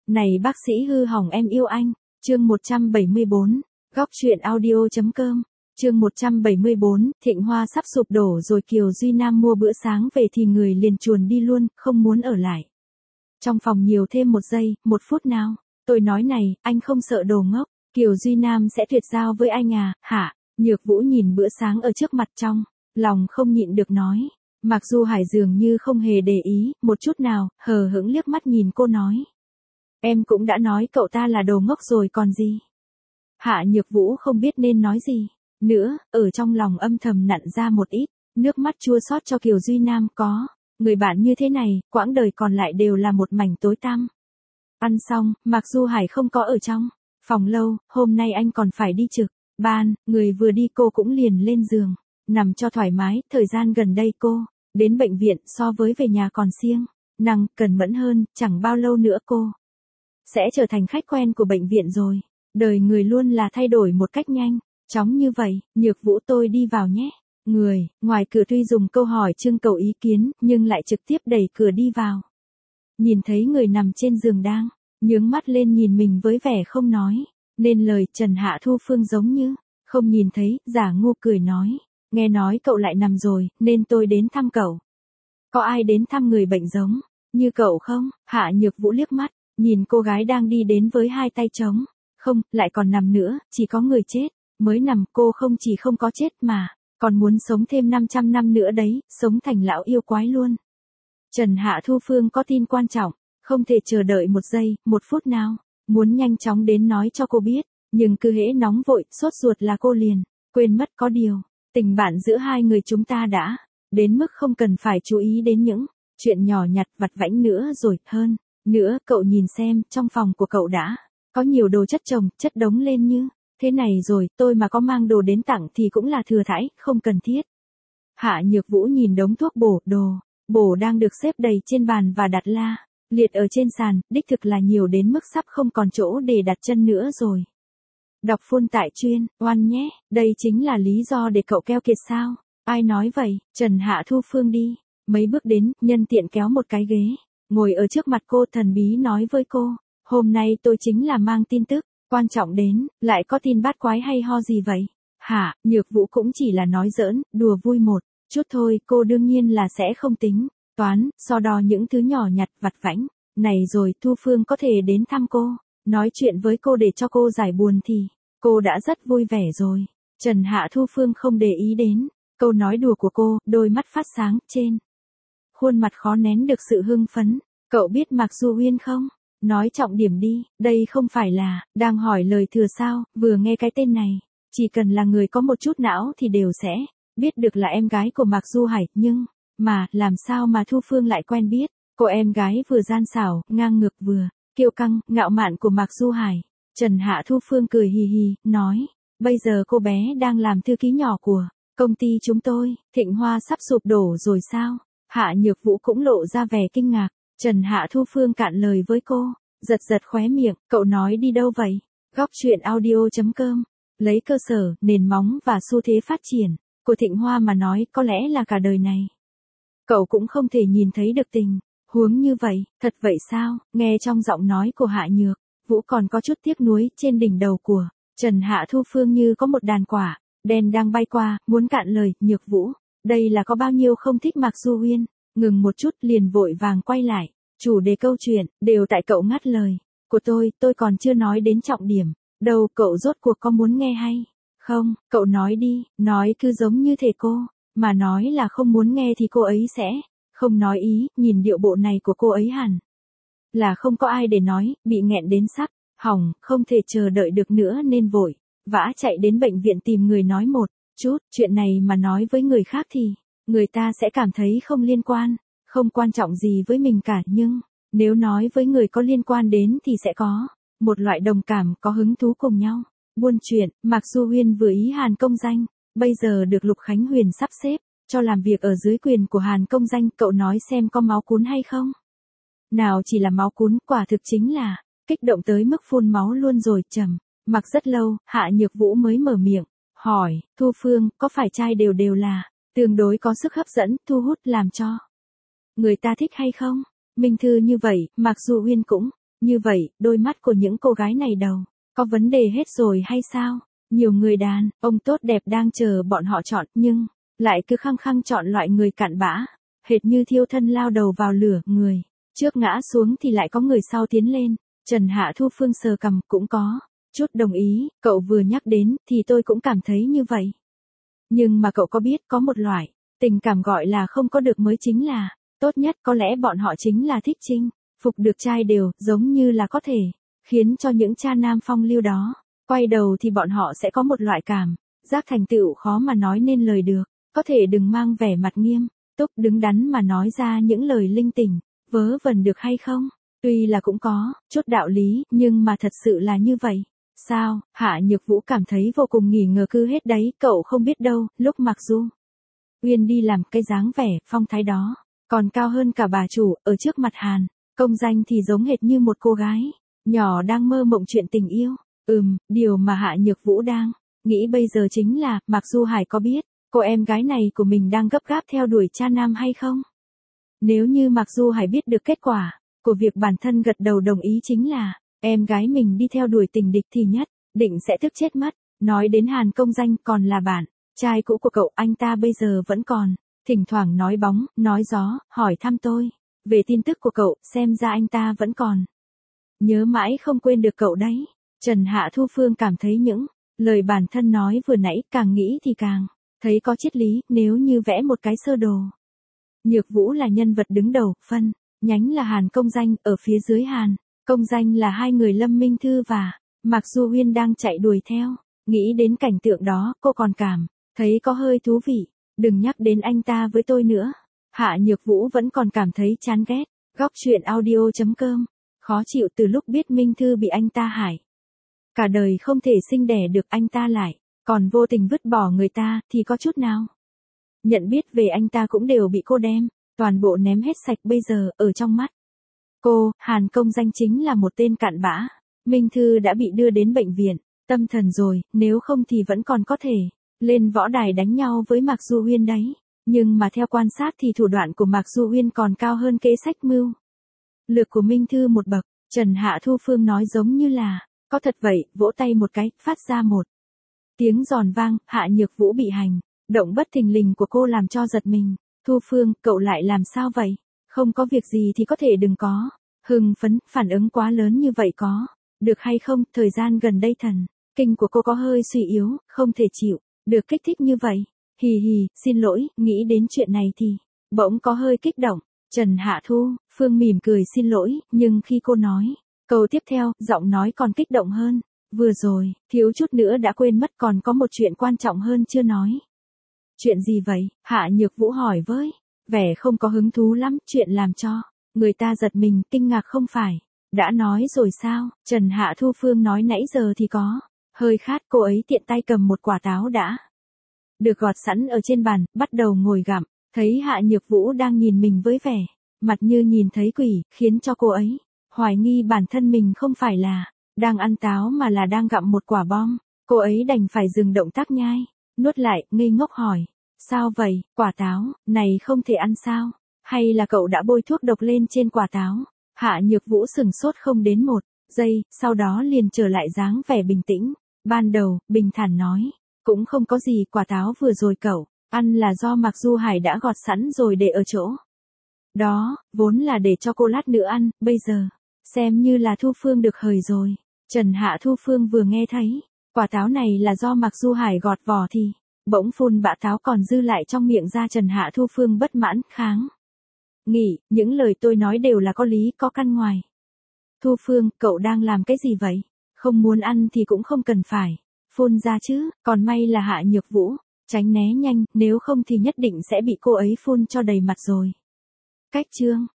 Này bác sĩ hư hỏng em yêu anh. Chương 174. Góc truyện audio.com. Chương 174, Thịnh Hoa sắp sụp đổ rồi Kiều Duy Nam mua bữa sáng về thì người liền chuồn đi luôn, không muốn ở lại. Trong phòng nhiều thêm 1 giây, 1 phút nào. Tôi nói này, anh không sợ đồ ngốc, Kiều Duy Nam sẽ tuyệt giao với anh à, hả? Nhược Vũ nhìn bữa sáng ở trước mặt trong, lòng không nhịn được nói. Mặc dù Hải dường như không hề để ý, một chút nào, hờ hững liếc mắt nhìn cô nói. Em cũng đã nói cậu ta là đồ ngốc rồi còn gì. Hạ Nhược Vũ không biết nên nói gì nữa, ở trong lòng âm thầm nặn ra một ít, nước mắt chua xót cho Kiều Duy Nam có. Người bạn như thế này, quãng đời còn lại đều là một mảnh tối tăm. Ăn xong, Mạc Du Hải không có ở trong phòng lâu, hôm nay anh còn phải đi trực ban, người vừa đi cô cũng liền lên giường, nằm cho thoải mái, thời gian gần đây cô đến bệnh viện so với về nhà còn siêng năng, cẩn mẫn hơn, chẳng bao lâu nữa cô sẽ trở thành khách quen của bệnh viện rồi. Đời người luôn là thay đổi một cách nhanh chóng như vậy. Nhược Vũ tôi đi vào nhé. Người ngoài cửa tuy dùng câu hỏi trưng cầu ý kiến, nhưng lại trực tiếp đẩy cửa đi vào. Nhìn thấy người nằm trên giường đang nhướng mắt lên nhìn mình với vẻ không nói nên lời, Trần Hạ Thu Phương giống như không nhìn thấy, giả ngu cười nói, nghe nói cậu lại nằm rồi, nên tôi đến thăm cậu. Có ai đến thăm người bệnh giống như cậu không? Hạ Nhược Vũ liếc mắt nhìn cô gái đang đi đến với 2 tay trống. Không, lại còn nằm nữa, chỉ có người chết mới nằm. Cô không chỉ không có chết mà còn muốn sống thêm 500 năm nữa đấy, sống thành lão yêu quái luôn. Trần Hạ Thu Phương có tin quan trọng, không thể chờ đợi 1 giây, 1 phút nào, muốn nhanh chóng đến nói cho cô biết, nhưng cứ hễ nóng vội, sốt ruột là cô liền quên mất có điều, tình bạn giữa hai người chúng ta đã đến mức không cần phải chú ý đến những chuyện nhỏ nhặt vặt vãnh nữa rồi. Hơn nữa, cậu nhìn xem, trong phòng của cậu đã có nhiều đồ chất chồng, chất đống lên như thế này rồi, tôi mà có mang đồ đến tặng thì cũng là thừa thãi, không cần thiết. Hạ Nhược Vũ nhìn đống thuốc đồ bổ đang được xếp đầy trên bàn và đặt la liệt ở trên sàn, đích thực là nhiều đến mức sắp không còn chỗ để đặt chân nữa rồi. Đọc full tại chuyên, oan nhé, đây chính là lý do để cậu keo kiệt sao? Ai nói vậy? Trần Hạ Thu Phương đi mấy bước đến, nhân tiện kéo một cái ghế, ngồi ở trước mặt cô, thần bí nói với cô, hôm nay tôi chính là mang tin tức quan trọng đến. Lại có tin bát quái hay ho gì vậy? Hả? Nhược Vũ cũng chỉ là nói giỡn, đùa vui một chút thôi, cô đương nhiên là sẽ không tính toán, so đo những thứ nhỏ nhặt vặt vãnh này rồi. Thu Phương có thể đến thăm cô, nói chuyện với cô để cho cô giải buồn thì cô đã rất vui vẻ rồi. Trần Hạ Thu Phương không để ý đến câu nói đùa của cô, đôi mắt phát sáng, trên khuôn mặt khó nén được sự hưng phấn. Cậu biết Mạc Du Uyên không? Nói trọng điểm đi, đây không phải là đang hỏi lời thừa sao? Vừa nghe cái tên này, chỉ cần là người có một chút não thì đều sẽ biết được là em gái của Mạc Du Hải, nhưng mà làm sao mà Thu Phương lại quen biết cô em gái vừa gian xảo, ngang ngược vừa kiêu căng, ngạo mạn của Mạc Du Hải. Trần Hạ Thu Phương cười hì hì, nói, bây giờ cô bé đang làm thư ký nhỏ của công ty chúng tôi. Thịnh Hoa sắp sụp đổ rồi sao? Hạ Nhược Vũ cũng lộ ra vẻ kinh ngạc. Trần Hạ Thu Phương cạn lời với cô, giật giật khóe miệng, cậu nói đi đâu vậy? Góc truyện audio.com. Lấy cơ sở, nền móng và xu thế phát triển của Thịnh Hoa mà nói, có lẽ là cả đời này cậu cũng không thể nhìn thấy được tình huống như vậy. Thật vậy sao? Nghe trong giọng nói của Hạ Nhược Vũ còn có chút tiếc nuối, trên đỉnh đầu của Trần Hạ Thu Phương như có một đàn quả đen đang bay qua, muốn cạn lời. Nhược Vũ, đây là có bao nhiêu không thích Mạc Du Uyên? Ngừng một chút liền vội vàng quay lại, chủ đề câu chuyện, đều tại cậu ngắt lời của tôi còn chưa nói đến trọng điểm đâu. Cậu rốt cuộc có muốn nghe hay không? Cậu nói đi, nói cứ giống như thể cô mà nói là không muốn nghe thì cô ấy sẽ không nói ý. Nhìn điệu bộ này của cô ấy hẳn là không có ai để nói, bị nghẹn đến sắp hỏng, không thể chờ đợi được nữa nên vội vã chạy đến bệnh viện tìm người nói một chút. Chuyện này mà nói với người khác thì người ta sẽ cảm thấy không liên quan, không quan trọng gì với mình cả, nhưng nếu nói với người có liên quan đến thì sẽ có một loại đồng cảm, có hứng thú cùng nhau buôn chuyện. Mạc Du Uyên vừa ý Hàn Công Danh, bây giờ được Lục Khánh Huyền sắp xếp cho làm việc ở dưới quyền của Hàn Công Danh. Cậu nói xem có máu cún hay không? Nào chỉ là máu cún, quả thực chính là kích động tới mức phun máu luôn rồi. Trầm mặc rất lâu, Hạ Nhược Vũ mới mở miệng hỏi, Thu Phương, có phải trai đều đều là tương đối có sức hấp dẫn, thu hút, làm cho người ta thích hay không? Minh thư như vậy, Mạc Du Uyên cũng Như vậy, đôi mắt của những cô gái này đầu, có vấn đề hết rồi hay sao? Nhiều người đàn, ông tốt đẹp đang chờ bọn họ chọn, nhưng, lại cứ khăng khăng chọn loại người cặn bã, hệt như thiêu thân lao đầu vào lửa, người trước ngã xuống thì lại có người sau tiến lên. Trần Hạ Thu Phương sờ cằm, cũng có chút đồng ý, cậu vừa nhắc đến, thì tôi cũng cảm thấy như vậy. Nhưng mà cậu có biết có một loại tình cảm gọi là không có được mới chính là tốt nhất, có lẽ bọn họ chính là thích chinh phục được trai đều, giống như là có thể khiến cho những cha nam phong lưu đó quay đầu, thì bọn họ sẽ có một loại cảm giác thành tựu khó mà nói nên lời được. Có thể đừng mang vẻ mặt nghiêm túc đứng đắn mà nói ra những lời linh tinh vớ vẩn được hay không? Tuy là cũng có chút đạo lý, nhưng mà thật sự là như vậy sao? Hạ Nhược Vũ cảm thấy vô cùng nghi ngờ, cứ hết đấy, cậu không biết đâu, lúc Mạc Du Uyên đi làm, cái dáng vẻ phong thái đó còn cao hơn cả bà chủ, ở trước mặt Hàn Công Danh thì giống hệt như một cô gái nhỏ đang mơ mộng chuyện tình yêu. Điều mà Hạ Nhược Vũ đang nghĩ bây giờ chính là, Mạc Du Hải có biết cô em gái này của mình đang gấp gáp theo đuổi cha nam hay không? Nếu như Mạc Du Hải biết được kết quả của việc bản thân gật đầu đồng ý chính là em gái mình đi theo đuổi tình địch, thì nhất định sẽ tức chết mất. Nói đến Hàn Công Danh, còn là bạn trai cũ của cậu, anh ta bây giờ vẫn còn thỉnh thoảng nói bóng nói gió hỏi thăm tôi về tin tức của cậu, xem ra anh ta vẫn còn nhớ mãi không quên được cậu đấy. Trần Hạ Thu Phương cảm thấy những lời bản thân nói vừa nãy, càng nghĩ thì càng thấy có triết lý. Nếu như vẽ một cái sơ đồ, Nhược Vũ là nhân vật đứng đầu, phân nhánh là Hàn Công Danh, ở phía dưới Hàn Công Danh là hai người Lâm Minh Thư và Mạc Du Uyên đang chạy đuổi theo. Nghĩ đến cảnh tượng đó, cô còn cảm thấy có hơi thú vị. Đừng nhắc đến anh ta với tôi nữa. Hạ Nhược Vũ vẫn còn cảm thấy chán ghét. Góc truyện audio.com. Khó chịu từ lúc biết Minh Thư bị anh ta hại. Cả đời không thể sinh đẻ được, anh ta lại còn vô tình vứt bỏ người ta, thì có chút nào nhận biết về anh ta cũng đều bị cô đem toàn bộ ném hết sạch. Bây giờ, ở trong mắt cô, Hàn Công Danh chính là một tên cặn bã. Minh Thư đã bị đưa đến bệnh viện tâm thần rồi, nếu không thì vẫn còn có thể lên võ đài đánh nhau với Mạc Du Uyên đấy. Nhưng mà theo quan sát thì thủ đoạn của Mạc Du Uyên còn cao hơn kế sách mưu lược của Minh Thư một bậc. Trần Hạ Thu Phương nói giống như là có thật vậy, vỗ tay một cái, phát ra một tiếng giòn vang. Hạ Nhược Vũ bị hành động bất thình lình của cô làm cho giật mình. Thu Phương, cậu lại làm sao vậy? Không có việc gì thì có thể đừng có hưng phấn, phản ứng quá lớn như vậy có được hay không? Thời gian gần đây thần kinh của cô có hơi suy yếu, không thể chịu được kích thích như vậy. Hì hì, xin lỗi, nghĩ đến chuyện này thì bỗng có hơi kích động. Trần Hạ Thu Phương mỉm cười xin lỗi, nhưng khi cô nói câu tiếp theo, giọng nói còn kích động hơn. Vừa rồi, thiếu chút nữa đã quên mất, còn có một chuyện quan trọng hơn chưa nói. Chuyện gì vậy? Hạ Nhược Vũ hỏi với vẻ không có hứng thú lắm. Chuyện làm cho người ta giật mình, kinh ngạc không phải đã nói rồi sao? Trần Hạ Thu Phương nói nãy giờ thì có hơi khát. Cô ấy tiện tay cầm một quả táo đã được gọt sẵn ở trên bàn, bắt đầu ngồi gặm. Thấy Hạ Nhược Vũ đang nhìn mình với vẻ mặt như nhìn thấy quỷ, khiến cho cô ấy hoài nghi bản thân mình không phải là đang ăn táo mà là đang gặm một quả bom. Cô ấy đành phải dừng động tác nhai, nuốt lại, ngây ngốc hỏi. Sao vậy, quả táo này không thể ăn sao? Hay là cậu đã bôi thuốc độc lên trên quả táo? Hạ Nhược Vũ sừng sốt không đến một giây, sau đó liền trở lại dáng vẻ bình tĩnh ban đầu, bình thản nói. Cũng không có gì, quả táo vừa rồi cậu ăn là do Mạc Du Hải đã gọt sẵn rồi để ở chỗ đó, vốn là để cho cô lát nữa ăn, bây giờ xem như là Thu Phương được hời rồi. Trần Hạ Thu Phương vừa nghe thấy quả táo này là do Mạc Du Hải gọt vỏ thì bỗng phun bã táo còn dư lại trong miệng ra. Trần Hạ Thu Phương bất mãn kháng nghị, những lời tôi nói đều là có lý có căn ngoài. Thu Phương, cậu đang làm cái gì vậy? Không muốn ăn thì cũng không cần phải phun ra chứ. Còn may là Hạ Nhược Vũ tránh né nhanh, nếu không thì nhất định sẽ bị cô ấy phun cho đầy mặt rồi. Cách chương